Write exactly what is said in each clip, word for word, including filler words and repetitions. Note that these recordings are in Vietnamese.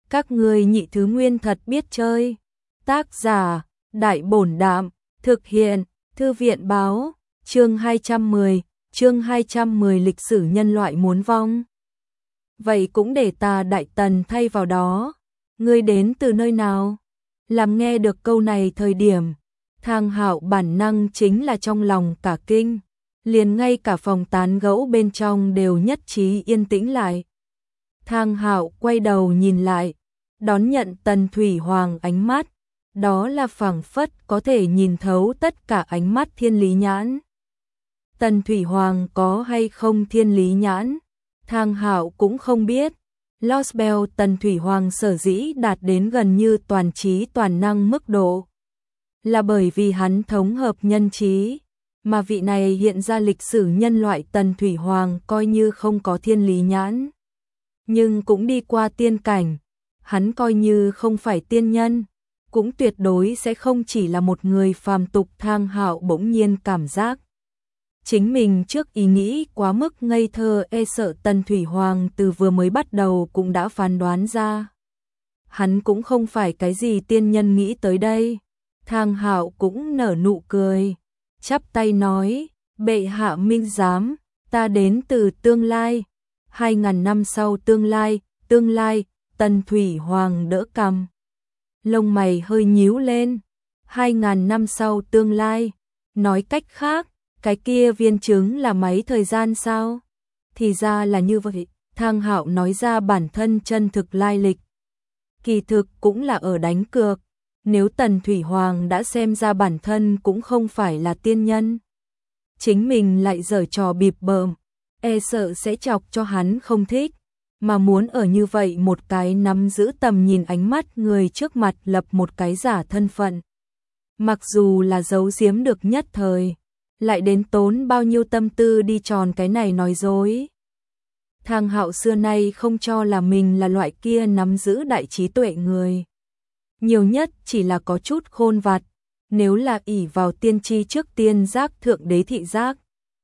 Các ngươi nhị thứ nguyên thật biết chơi. Tác giả, Đại Bổn Đạm, thực hiện, Thư viện báo, chương hai trăm mười, chương hai trăm mười lịch sử nhân loại muốn vong. Vậy cũng để ta Đại Tần thay vào đó. Ngươi đến từ nơi nào? Làm nghe được câu này thời điểm, Thang Hạo bản năng chính là trong lòng cả kinh, liền ngay cả phòng tán gẫu bên trong đều nhất trí yên tĩnh lại. Thang Hạo quay đầu nhìn lại, đón nhận Tần Thủy Hoàng ánh mắt, đó là phảng phất có thể nhìn thấu tất cả ánh mắt thiên lý nhãn. Tần Thủy Hoàng có hay không thiên lý nhãn, Thang Hạo cũng không biết. Lost Bell Tần Thủy Hoàng sở dĩ đạt đến gần như toàn trí toàn năng mức độ, là bởi vì hắn thống hợp nhân trí, mà vị này hiện ra lịch sử nhân loại Tần Thủy Hoàng coi như không có thiên lý nhãn, nhưng cũng đi qua tiên cảnh, hắn coi như không phải tiên nhân, cũng tuyệt đối sẽ không chỉ là một người phàm tục. Thang Hạo bỗng nhiên cảm giác chính mình trước ý nghĩ quá mức ngây thơ, e sợ Tần Thủy Hoàng từ vừa mới bắt đầu cũng đã phán đoán ra. Hắn cũng không phải cái gì tiên nhân nghĩ tới đây. Thang Hạo cũng nở nụ cười, chắp tay nói, bệ hạ minh giám, ta đến từ tương lai, hai ngàn năm sau tương lai, tương lai. Tần Thủy Hoàng đỡ cằm, lông mày hơi nhíu lên, hai ngàn năm sau tương lai, nói cách khác, cái kia viên trứng là máy thời gian sao? Thì ra là như vậy. Thang Hạo nói ra bản thân chân thực lai lịch. Kỳ thực cũng là ở đánh cược, nếu Tần Thủy Hoàng đã xem ra bản thân cũng không phải là tiên nhân, chính mình lại giở trò bịp bợm, e sợ sẽ chọc cho hắn không thích, mà muốn ở như vậy một cái nắm giữ tầm nhìn ánh mắt người trước mặt lập một cái giả thân phận. Mặc dù là giấu giếm được nhất thời, lại đến tốn bao nhiêu tâm tư đi tròn cái này nói dối. Thang Hạo xưa nay không cho là mình là loại kia nắm giữ đại trí tuệ người. Nhiều nhất chỉ là có chút khôn vặt, nếu là ỷ vào tiên tri trước tiên giác thượng đế thị giác.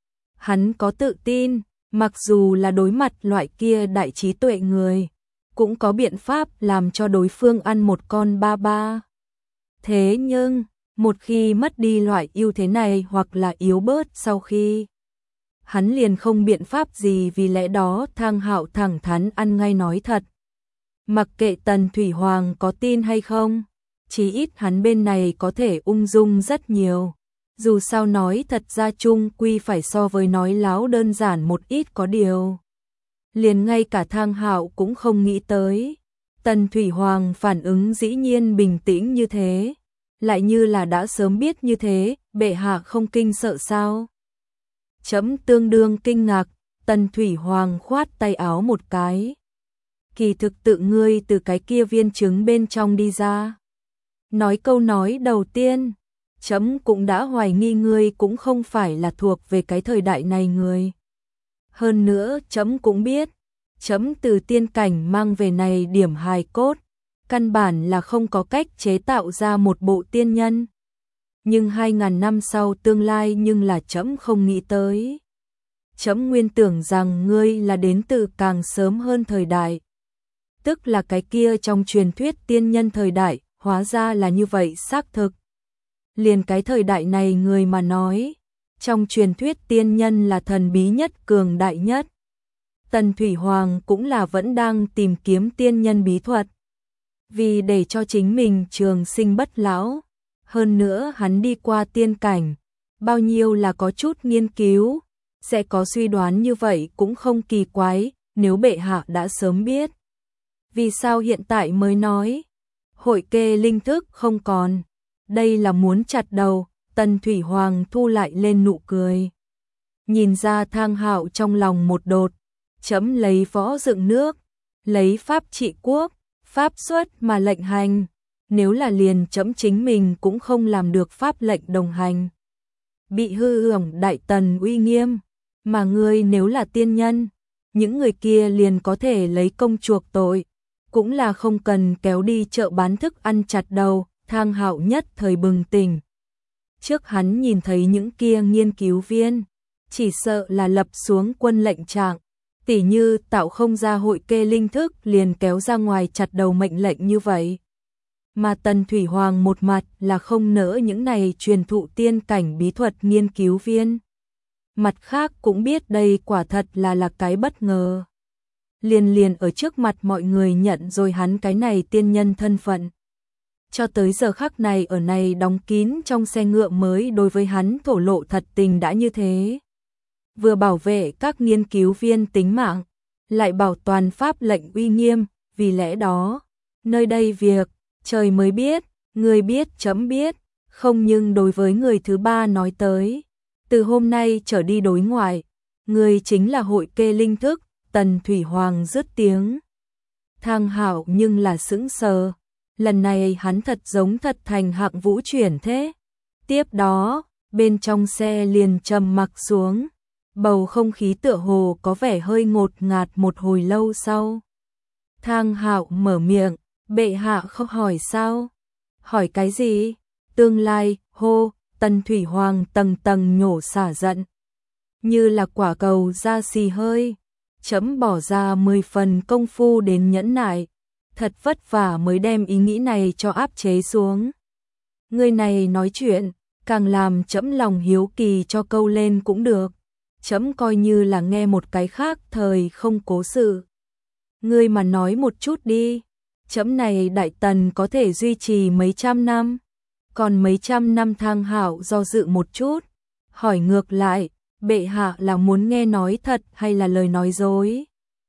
Hắn có tự tin, mặc dù là đối mặt loại kia đại trí tuệ người, cũng có biện pháp làm cho đối phương ăn một con ba ba. Thế nhưng, một khi mất đi loại ưu thế này hoặc là yếu bớt sau khi, hắn liền không biện pháp gì, vì lẽ đó Thang Hạo thẳng thắn ăn ngay nói thật. Mặc kệ Tần Thủy Hoàng có tin hay không, chí ít hắn bên này có thể ung dung rất nhiều. Dù sao nói thật ra chung quy phải so với nói láo đơn giản một ít, có điều liền ngay cả Thang Hạo cũng không nghĩ tới, Tần Thủy Hoàng phản ứng dĩ nhiên bình tĩnh như thế, lại như là đã sớm biết như thế. Bệ hạ không kinh sợ sao? Chấm tương đương kinh ngạc. Tần Thủy Hoàng khoát tay áo một cái. Kỳ thực tự ngươi từ cái kia viên trứng bên trong đi ra. Nói câu nói đầu tiên, chấm cũng đã hoài nghi ngươi cũng không phải là thuộc về cái thời đại này người. Hơn nữa chấm cũng biết, chấm từ tiên cảnh mang về này điểm hài cốt, căn bản là không có cách chế tạo ra một bộ tiên nhân. Nhưng hai ngàn năm sau tương lai nhưng là chấm không nghĩ tới. Chấm nguyên tưởng rằng ngươi là đến từ càng sớm hơn thời đại, tức là cái kia trong truyền thuyết tiên nhân thời đại, hóa ra là như vậy. Xác thực, liền cái thời đại này người mà nói, trong truyền thuyết tiên nhân là thần bí nhất, cường đại nhất. Tần Thủy Hoàng cũng là vẫn đang tìm kiếm tiên nhân bí thuật, vì để cho chính mình trường sinh bất lão. Hơn nữa hắn đi qua tiên cảnh, bao nhiêu là có chút nghiên cứu, sẽ có suy đoán như vậy cũng không kỳ quái. Nếu bệ hạ đã sớm biết, vì sao hiện tại mới nói? Hội kê linh thức không còn, đây là muốn chặt đầu. Tần Thủy Hoàng thu lại lên nụ cười, nhìn ra Thang Hạo trong lòng một đột. Chấm lấy võ dựng nước, lấy pháp trị quốc, pháp xuất mà lệnh hành. Nếu là liền chấm chính mình cũng không làm được pháp lệnh đồng hành, bị hư hỏng Đại Tần uy nghiêm. Mà ngươi nếu là tiên nhân, những người kia liền có thể lấy công chuộc tội, cũng là không cần kéo đi chợ bán thức ăn chặt đầu. Thang Hạo nhất thời bừng tỉnh. Trước hắn nhìn thấy những kia nghiên cứu viên, chỉ sợ là lập xuống quân lệnh trạng, Tỉ như tạo không ra hội kê linh thức liền kéo ra ngoài chặt đầu mệnh lệnh như vậy. Mà Tần Thủy Hoàng một mặt là không nỡ những này truyền thụ tiên cảnh bí thuật nghiên cứu viên. Mặt khác cũng biết đây quả thật là là cái bất ngờ. Liền liền ở trước mặt mọi người nhận rồi hắn cái này tiên nhân thân phận. Cho tới giờ khắc này ở này đóng kín trong xe ngựa mới đối với hắn thổ lộ thật tình đã như thế. Vừa bảo vệ các nghiên cứu viên tính mạng, lại bảo toàn pháp lệnh uy nghiêm, vì lẽ đó, nơi đây việc, trời mới biết, người biết chấm biết, không nhưng đối với người thứ ba nói tới. Từ hôm nay trở đi đối ngoại, người chính là hội kê linh thức, Tần Thủy Hoàng dứt tiếng. Thang Hạo nhưng là sững sờ, lần này hắn thật giống thật thành hạng vũ chuyển thế. Tiếp đó, bên trong xe liền trầm mặc xuống, bầu không khí tựa hồ có vẻ hơi ngột ngạt một hồi lâu sau. Thang Hạo mở miệng, bệ hạ không hỏi sao? Hỏi cái gì? Tương lai, hô, Tần Thủy Hoàng tầng tầng nhổ xả giận. Như là quả cầu ra xì hơi, chấm bỏ ra mười phần công phu đến nhẫn nại, thật vất vả mới đem ý nghĩ này cho áp chế xuống. Người này nói chuyện, càng làm chấm lòng hiếu kỳ cho câu lên cũng được. Chấm coi như là nghe một cái khác thời không cố sự. Ngươi mà nói một chút đi, chấm này đại tần có thể duy trì mấy trăm năm, còn mấy trăm năm. Thang Hạo do dự một chút, hỏi ngược lại, bệ hạ là muốn nghe nói thật hay là lời nói dối?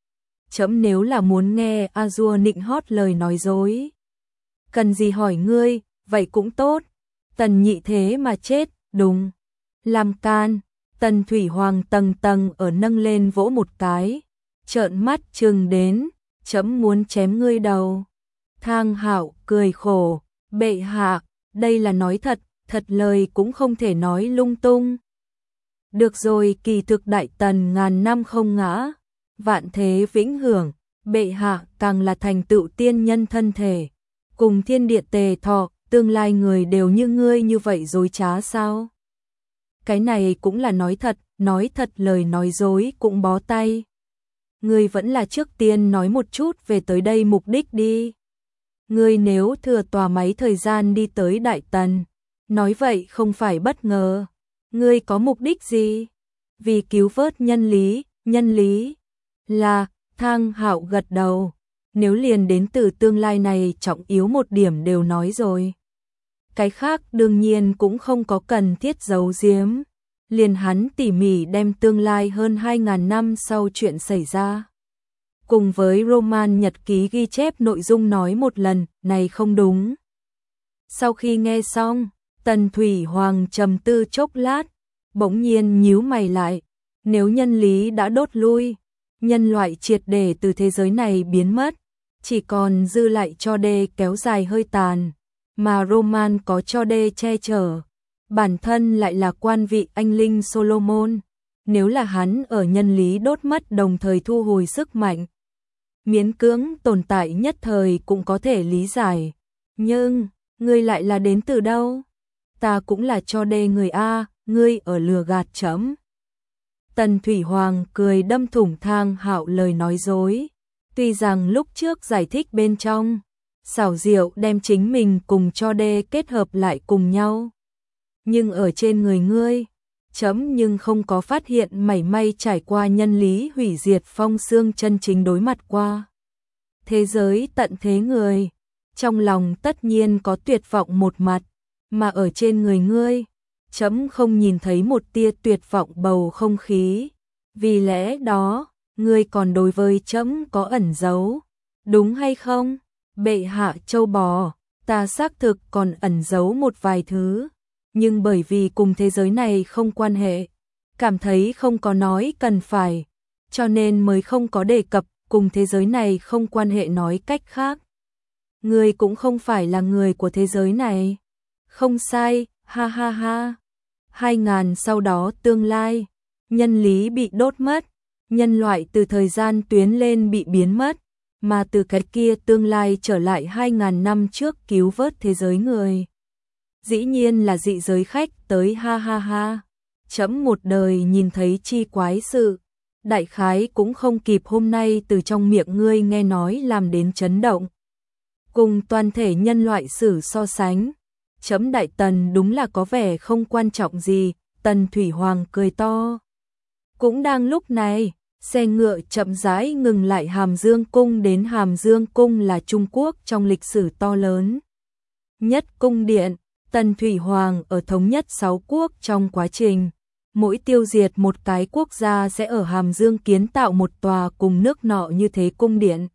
Chấm nếu là muốn nghe A-dua nịnh hót lời nói dối, cần gì hỏi ngươi, vậy cũng tốt. Tần nhị thế mà chết, đúng, làm can. Tần Thủy Hoàng tầng tầng ở nâng lên vỗ một cái, trợn mắt trừng đến, chấm muốn chém ngươi đầu. Thang Hạo cười khổ, bệ hạ, đây là nói thật, thật lời cũng không thể nói lung tung. Được rồi, kỳ thực đại tần ngàn năm không ngã, vạn thế vĩnh hưởng, bệ hạ càng là thành tựu tiên nhân thân thể, cùng thiên địa tề thọ, tương lai người đều như ngươi như vậy dối trá sao? Cái này cũng là nói thật, nói thật lời nói dối cũng bó tay. Ngươi vẫn là trước tiên nói một chút về tới đây mục đích đi. Ngươi nếu thừa tòa máy thời gian đi tới Đại Tần, nói vậy không phải bất ngờ. Ngươi có mục đích gì? Vì cứu vớt nhân lý, nhân lý là. Thang Hạo gật đầu, nếu liền đến từ tương lai này trọng yếu một điểm đều nói rồi. Cái khác đương nhiên cũng không có cần thiết giấu giếm. Liền hắn tỉ mỉ đem tương lai hơn hai ngàn năm sau chuyện xảy ra, cùng với Roman nhật ký ghi chép nội dung nói một lần, này không đúng. Sau khi nghe xong, Tần Thủy Hoàng trầm tư chốc lát, bỗng nhiên nhíu mày lại, nếu nhân lý đã đốt lui, nhân loại triệt để từ thế giới này biến mất, chỉ còn dư lại cho đê kéo dài hơi tàn, mà Roman có cho đê che chở, bản thân lại là quan vị anh linh Solomon, nếu là hắn ở nhân lý đốt mất đồng thời thu hồi sức mạnh, miễn cưỡng tồn tại nhất thời cũng có thể lý giải. Nhưng, ngươi lại là đến từ đâu? Ta cũng là cho đê người A, ngươi ở lừa gạt chấm. Tần Thủy Hoàng cười đâm thủng Thang Hạo lời nói dối. Tuy rằng lúc trước giải thích bên trong, xảo diệu đem chính mình cùng cho đê kết hợp lại cùng nhau. Nhưng ở trên người ngươi, chấm nhưng không có phát hiện mảy may trải qua nhân lý hủy diệt phong xương chân chính đối mặt qua. Thế giới tận thế người, trong lòng tất nhiên có tuyệt vọng một mặt, mà ở trên người ngươi, chấm không nhìn thấy một tia tuyệt vọng bầu không khí. Vì lẽ đó, ngươi còn đối với chấm có ẩn giấu, đúng hay không? Bệ hạ châu bò, ta xác thực còn ẩn giấu một vài thứ, nhưng bởi vì cùng thế giới này không quan hệ, cảm thấy không có nói cần phải, cho nên mới không có đề cập cùng thế giới này không quan hệ. Nói cách khác, ngươi cũng không phải là người của thế giới này. Không sai, ha ha ha. Hai ngàn sau đó tương lai, nhân lý bị đốt mất, nhân loại từ thời gian tuyến lên bị biến mất, mà từ cái kia tương lai trở lại hai ngàn năm trước cứu vớt thế giới người. Dĩ nhiên là dị giới khách tới, ha ha ha. Chấm một đời nhìn thấy chi quái sự, đại khái cũng không kịp hôm nay từ trong miệng ngươi nghe nói làm đến chấn động. Cùng toàn thể nhân loại sử so sánh, chấm Đại Tần đúng là có vẻ không quan trọng gì, Tần Thủy Hoàng cười to. Cũng đang lúc này, xe ngựa chậm rãi ngừng lại Hàm Dương Cung. Đến Hàm Dương Cung là Trung Quốc trong lịch sử to lớn nhất cung điện. Tần Thủy Hoàng ở thống nhất sáu quốc trong quá trình mỗi tiêu diệt một cái quốc gia sẽ ở Hàm Dương kiến tạo một tòa cùng nước nọ như thế cung điện.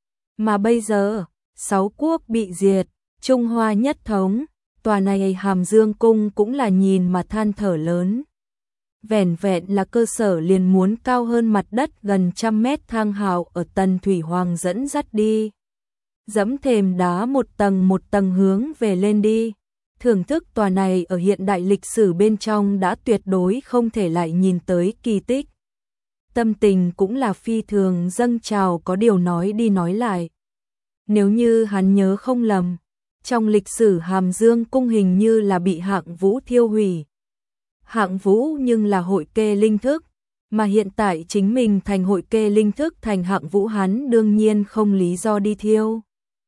Mà bây giờ, sáu quốc bị diệt, Trung Hoa nhất thống, tòa này Hàm Dương Cung cũng là nhìn mà than thở lớn. Vẻn vẹn là cơ sở liền muốn cao hơn mặt đất gần trăm mét. Thang Hạo ở Tần Thủy Hoàng dẫn dắt đi, dẫm thềm đá một tầng một tầng hướng về lên đi. Thưởng thức tòa này ở hiện đại lịch sử bên trong đã tuyệt đối không thể lại nhìn tới kỳ tích. Tâm tình cũng là phi thường dâng trào, có điều nói đi nói lại. Nếu như hắn nhớ không lầm, trong lịch sử Hàm Dương Cung hình như là bị Hạng Vũ thiêu hủy. Hạng Vũ nhưng là hội kê linh thức, mà hiện tại chính mình thành hội kê linh thức thành Hạng Vũ, hắn đương nhiên không lý do đi thiêu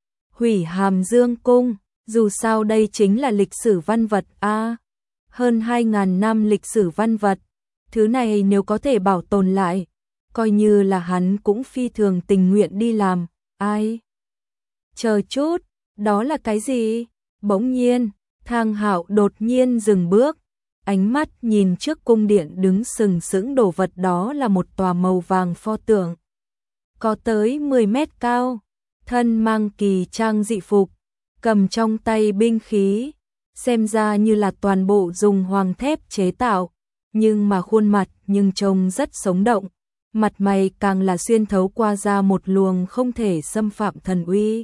hủy Hàm Dương Cung. Dù sao đây chính là lịch sử văn vật a, à, hơn hai ngàn năm lịch sử văn vật, thứ này nếu có thể bảo tồn lại, coi như là hắn cũng phi thường tình nguyện đi làm. Ai? Chờ chút, đó là cái gì? Bỗng nhiên, Thang Hạo đột nhiên dừng bước, ánh mắt nhìn trước cung điện đứng sừng sững đồ vật, đó là một tòa màu vàng pho tượng, có tới mười mét cao, thân mang kỳ trang dị phục, cầm trong tay binh khí, xem ra như là toàn bộ dùng hoàng thép chế tạo, nhưng mà khuôn mặt nhưng trông rất sống động, mặt mày càng là xuyên thấu qua ra một luồng không thể xâm phạm thần uy.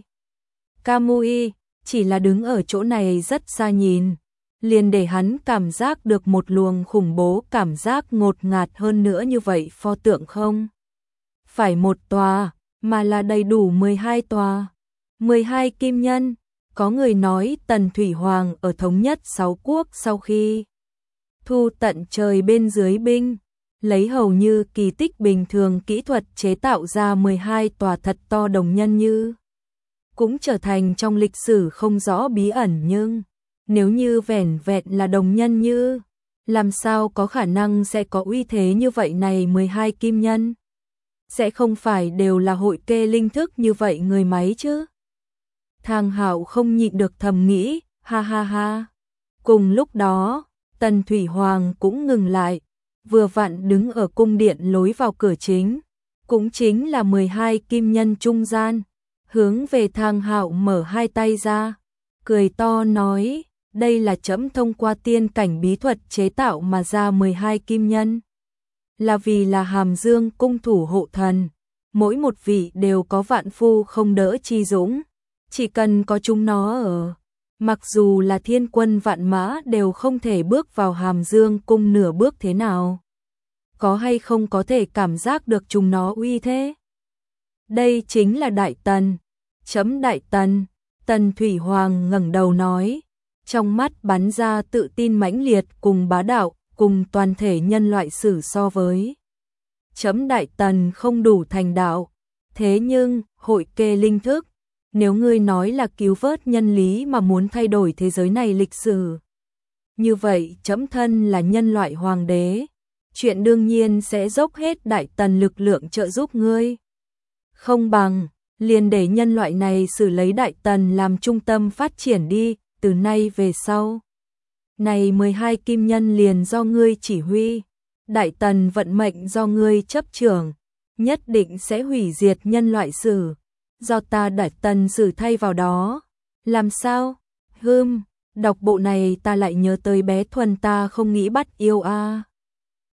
Kamui chỉ là đứng ở chỗ này rất xa nhìn, liền để hắn cảm giác được một luồng khủng bố cảm giác ngột ngạt. Hơn nữa như vậy pho tượng không phải một tòa, mà là đầy đủ mười hai tòa, mười hai kim nhân. Có người nói Tần Thủy Hoàng ở thống nhất sáu quốc sau khi thu tận trời bên dưới binh, lấy hầu như kỳ tích bình thường kỹ thuật chế tạo ra mười hai tòa thật to đồng nhân như, cũng trở thành trong lịch sử không rõ bí ẩn. Nhưng nếu như vẻn vẹn là đồng nhân như, làm sao có khả năng sẽ có uy thế như vậy này? Mười hai kim nhân sẽ không phải đều là hội kê linh thức như vậy người máy chứ? Thang Hạo không nhịn được thầm nghĩ, ha ha ha. Cùng lúc đó, Tần Thủy Hoàng cũng ngừng lại, vừa vặn đứng ở cung điện lối vào cửa chính, cũng chính là mười hai kim nhân trung gian, hướng về Thang Hạo mở hai tay ra, cười to nói, đây là trẫm thông qua tiên cảnh bí thuật chế tạo mà ra mười hai kim nhân, là vì là Hàm Dương cung thủ hộ thần, mỗi một vị đều có vạn phu không đỡ chi dũng. Chỉ cần có chúng nó ở, mặc dù là thiên quân vạn mã đều không thể bước vào Hàm Dương Cung nửa bước. Thế nào? Có hay không có thể cảm giác được chúng nó uy thế? Đây chính là Đại Tần. Chấm Đại Tần. Tần Thủy Hoàng ngẩng đầu nói, trong mắt bắn ra tự tin mãnh liệt cùng bá đạo, cùng toàn thể nhân loại sử so với. Chấm Đại Tần không đủ thành đạo. Thế nhưng, hội kê linh thức, nếu ngươi nói là cứu vớt nhân lý mà muốn thay đổi thế giới này lịch sử, như vậy chấm thân là nhân loại hoàng đế, chuyện đương nhiên sẽ dốc hết Đại Tần lực lượng trợ giúp ngươi. Không bằng, liền để nhân loại này xử lấy Đại Tần làm trung tâm phát triển đi, từ nay về sau. Này mười hai kim nhân liền do ngươi chỉ huy, Đại Tần vận mệnh do ngươi chấp trưởng, nhất định sẽ hủy diệt nhân loại sử. Do ta Đại Tần sử thay vào đó. Làm sao? Hừm, đọc bộ này ta lại nhớ tới bé Thuần, ta không nghĩ bắt yêu a. À.